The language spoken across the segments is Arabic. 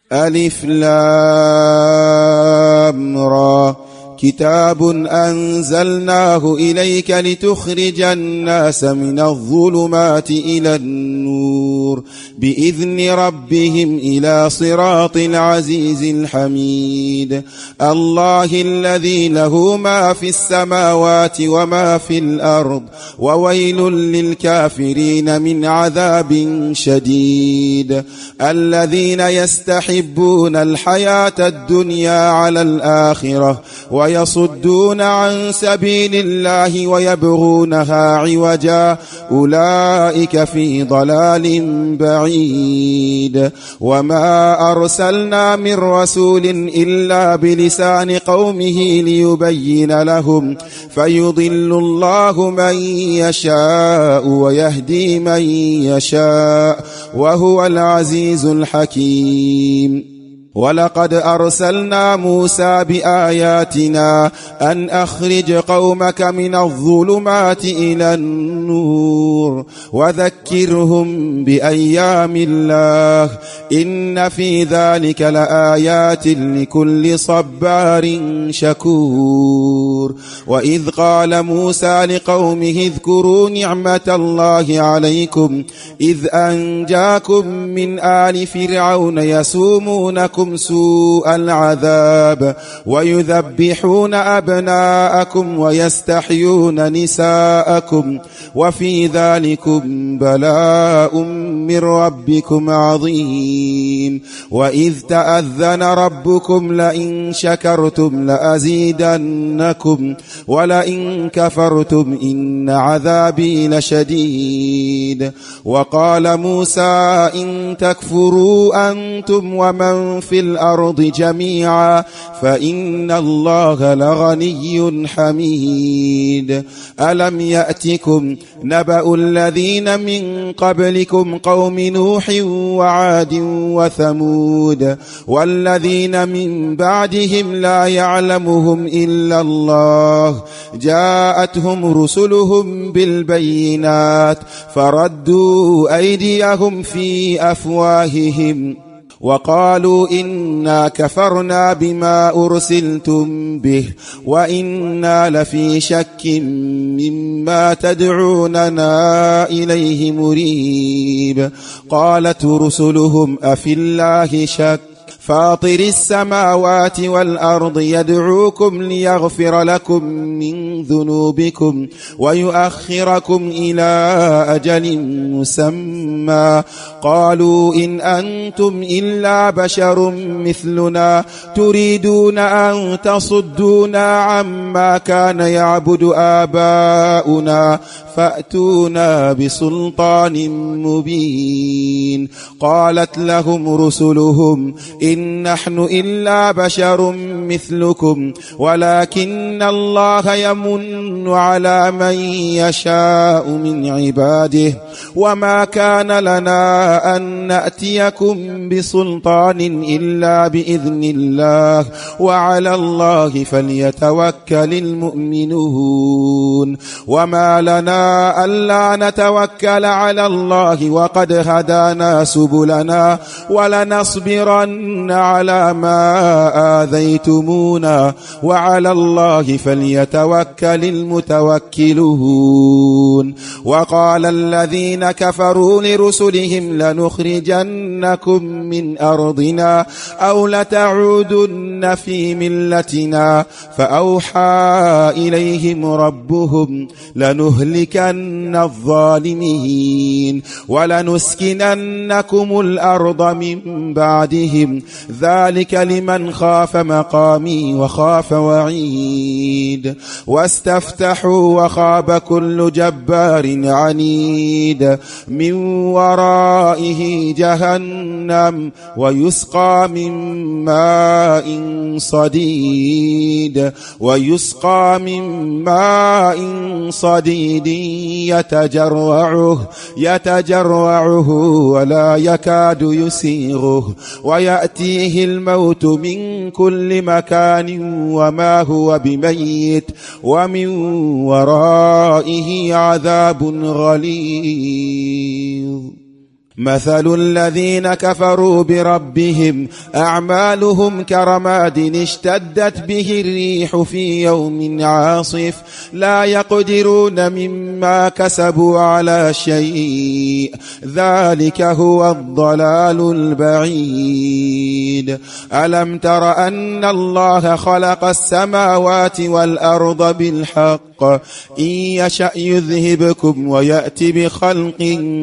ألف لام را كتاب أنزلناه إليك لتخرج الناس من الظلمات إلى النور بإذن ربهم إلى صراط العزيز الحميد الله الذي له ما في السماوات وما في الأرض وويل للكافرين من عذاب شديد الذين يستحبون الحياة الدنيا على الآخرة ويصدون عن سبيل الله ويبغونها عوجا أولئك في ضلال بعيد وما أرسلنا من رسول إلا بلسان قومه ليبين لهم فيضل الله من يشاء ويهدي من يشاء وهو العزيز الحكيم ولقد أرسلنا موسى بآياتنا أن أخرج قومك من الظلمات إلى النور وذكرهم بأيام الله إن في ذلك لآيات لكل صبار شكور وإذ قال موسى لقومه اذكروا نعمة الله عليكم إذ أنجاكم من آل فرعون يسومونكم سوء العذاب ويذبحون أبناءكم ويستحيون نساءكم وفي ذلكم بلاء من ربكم عظيم وإذ تأذن ربكم لئن شكرتم لأزيدنكم ولئن كفرتم إن عذابي لشديد وقال موسى إن تكفروا أنتم ومن في الأرض جميعا فإن الله لغني حميد ألم يأتكم نبأ الذين من قبلكم قوم نوح وعاد وثمود والذين من بعدهم لا يعلمهم إلا الله جاءتهم رسلهم بالبينات فردوا أيديهم في أفواههم وقالوا إنا كفرنا بما أرسلتم به وإنا لفي شك مما تدعوننا إليه مريب قالت رسلهم أفي الله شك فاطر السماوات والأرض يدعوكم ليغفر لكم من ذنوبكم ويؤخركم إلى أجل مسمى قالوا إن أنتم إلا بشر مثلنا تريدون أن تصدونا عما كان يعبد آباؤنا فأتونا بسلطان مبين قالت لهم رسلهم إن نحن إلا بشر مثلكم ولكن الله يمن على من يشاء من عباده وما كان لنا أن نأتيكم بسلطان إلا بإذن الله وعلى الله فليتوكل المؤمنون وما لنا ألا نتوكل على الله وقد هدانا سبلنا ولنصبرن على ما آذيتمونا وعلى الله فليتوكل المتوكلون وقال الذين كفروا لرسلهم لنخرجنكم من أرضنا أو لتعودن في ملتنا فأوحى إليهم ربهم لنهلكن الظالمين ولنسكننكم الأرض من بعدهم ذلك لمن خاف مقامي وخاف وعيد واستفتحوا وخاب كل جبار عنيد من ورائه جهنم ويسقى من ماء صديد يتجرعه ولا يكاد يسيغه ويأتيه الموت من كل مكان وما هو بميت ومن ورائه عذاب غليظ مثل الذين كفروا بربهم أعمالهم كرماد اشتدت به الريح في يوم عاصف لا يقدرون مما كسبوا على شيء ذلك هو الضلال البعيد. ألم تر أن الله خلق السماوات والأرض بالحق إن يشأ يذهبكم ويأتي بخلق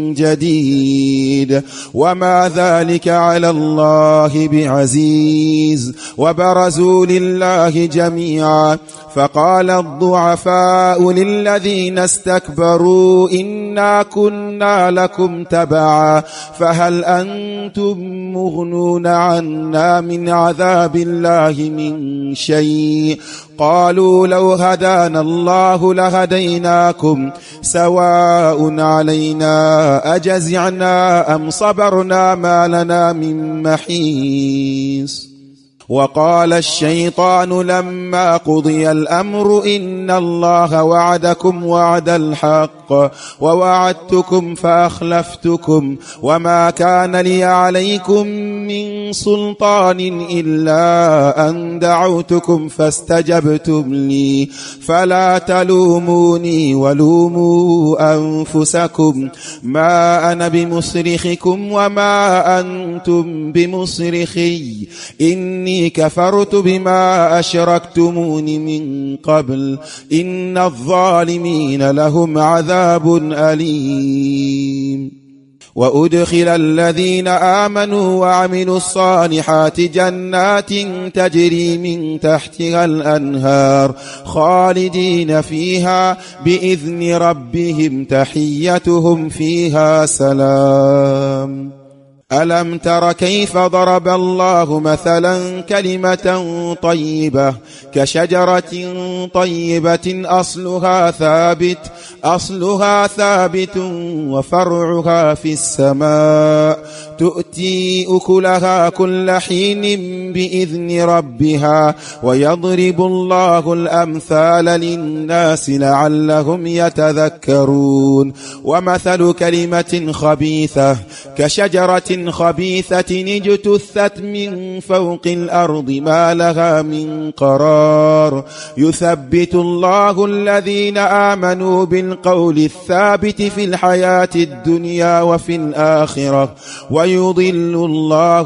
جديد وما ذلك على الله بعزيز. وبرزوا لله جميعا فقال الضعفاء للذين استكبروا إنا كنا لكم تبعا فهل أنتم مغنون عنا من عذاب الله من شيء قالوا لو هدانا الله لهديناكم سواء علينا أجزعنا أم صبرنا ما لنا من محيص. وقال الشيطان لما قضي الأمر إن الله وعدكم وعد الحق ووعدتكم فأخلفتكم وما كان لي عليكم من سلطان إلا أن دعوتكم فاستجبتم لي فلا تلوموني ولوموا أنفسكم ما أنا بمصرخكم وما أنتم بمصرخي إني كفرت بما أشركتمون من قبل إن الظالمين لهم عذاب أليم. وأدخل الذين آمنوا وعملوا الصالحات جنات تجري من تحتها الأنهار خالدين فيها بإذن ربهم تحيتهم فيها سلام. ألم تر كيف ضرب الله مثلا كلمة طيبة كشجرة طيبة أصلها ثابت وفرعها في السماء تؤتي أكلها كل حين بإذن ربها ويضرب الله الأمثال للناس لعلهم يتذكرون. ومثل كلمة خبيثة كشجرة خبيثة اجتثت من فوق الأرض ما لها من قرار يثبت الله الذين آمنوا بالقول الثابت في الحياة الدنيا وفي الآخرة ويضل الله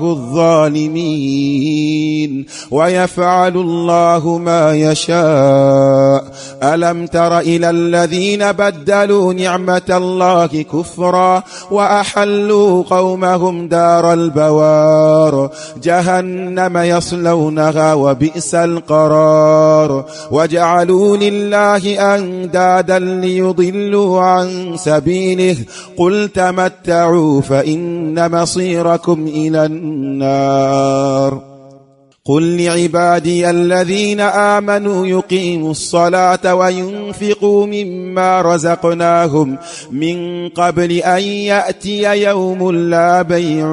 الظالمين ويفعل الله ما يشاء. ألم تر إلى الذين بدلوا نعمة الله كفرا وأحلوا قومهم دار البوار جهنم يصلونها وبئس القرار وجعلوا لله أندادا ليضلوا عن سبيله قل تمتعوا فإن مصيركم إلى النار. قل لعبادي الذين آمنوا يقيموا الصلاة وينفقوا مما رزقناهم من قبل أن يأتي يوم لا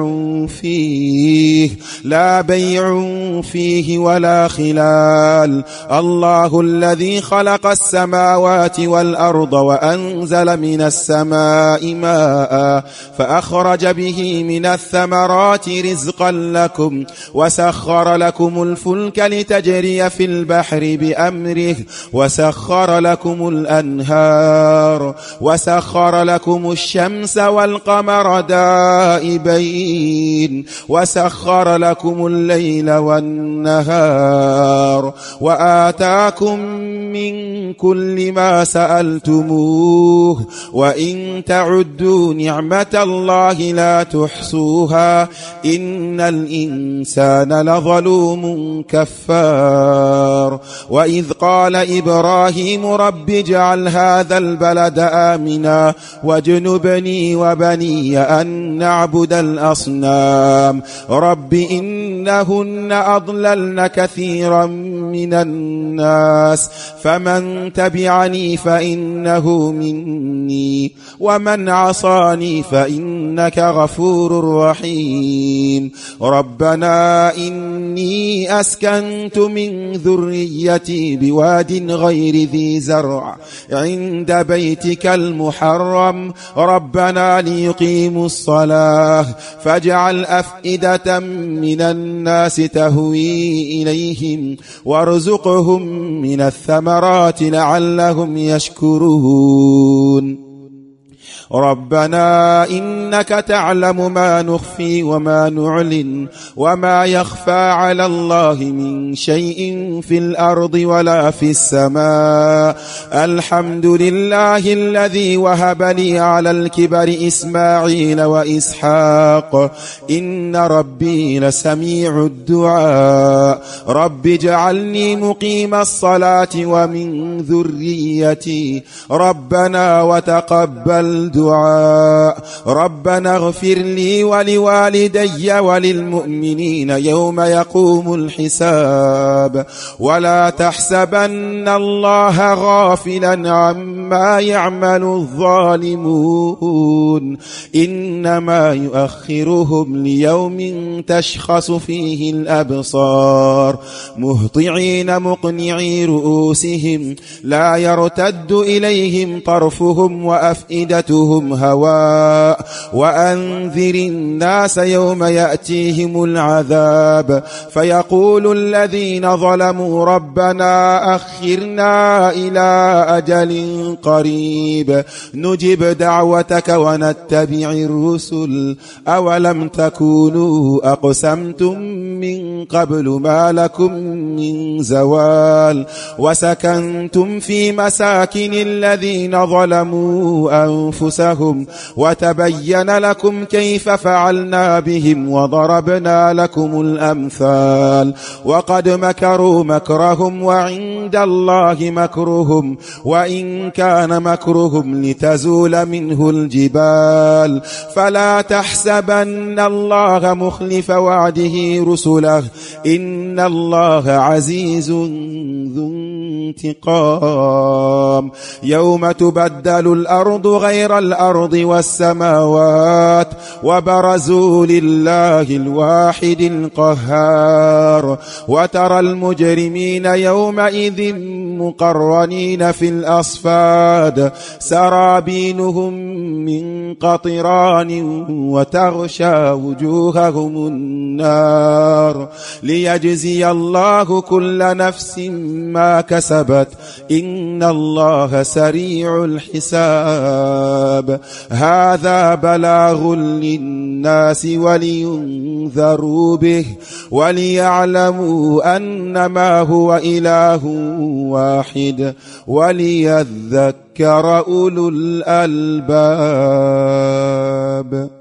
بيع فيه ولا خلال. الله الذي خلق السماوات والأرض وأنزل من السماء ماء فأخرج به من الثمرات رزقا لكم وسخر لكم الفلك لتجري في البحر بأمره وسخر لكم الأنهار وسخر لكم الشمس والقمر دائبين وسخر لكم الليل والنهار وآتاكم من كل ما سألتموه وإن تعدوا نعمة الله لا تحصوها إن الإنسان لظلوم كفار. وإذ قال إبراهيم رب اجعل هذا البلد آمنا واجنبني وبني أن نعبد الأصنام رب إنهن أضللن كثيرا من الناس فمن تبعني فإنه مني ومن عصاني فإنك غفور رحيم. ربنا إني إني أسكنت من ذريتي بواد غير ذي زرع عند بيتك المحرم ربنا ليقيموا الصلاة فاجعل أفئدة من الناس تهوي إليهم وارزقهم من الثمرات لعلهم يشكرون ربنا إنك تعلم ما نخفي وما نعلن وما يخفى على الله من شيء في الأرض ولا في السماء الحمد لله الذي وهب لي على الكبر إسماعيل وإسحاق إن ربي لسميع الدعاء رب اجعلني مقيم الصلاة ومن ذريتي ربنا وتقبل دعاء ربنا اغفر لي ولوالدي وللمؤمنين يوم يقوم الحساب ولا تحسبن الله غافلا عما يعمل الظالمون إنما يؤخرهم ليوم تشخص فيه الأبصار مهطعين مقنعي رؤوسهم لا يرتد إليهم طرفهم وأفئدتهم هواء وأنذر الناس يوم يأتيهم العذاب فيقول الذين ظلموا ربنا أخرنا إلى أجل قريب نجب دعوتك ونتبع الرسل أولم تكونوا أقسمتم من قبل ما لكم من زوال وسكنتم في مساكن الذين ظلموا أنفسهم وتبين لكم كيف فعلنا بهم وضربنا لكم الأمثال وقد مكروا مكرهم وعند الله مكرهم وإن كان مكرهم لتزول منه الجبال فلا تحسبن الله مخلف وعده رسله إن الله عزيز ذو انتقام يوم تبدل الأرض غير الأرض والسماوات وبرزوا لله الواحد القهار وترى المجرمين يومئذ مقرنين في الأصفاد سرابيلهم من قطران وتغشى وجوههم النار ليجزي الله كل نفس ما كسبت إن الله سريع الحساب هذا بلاغ للناس ولينذروا به وليعلموا أنما هو إله واحد وليذكر أولو الألباب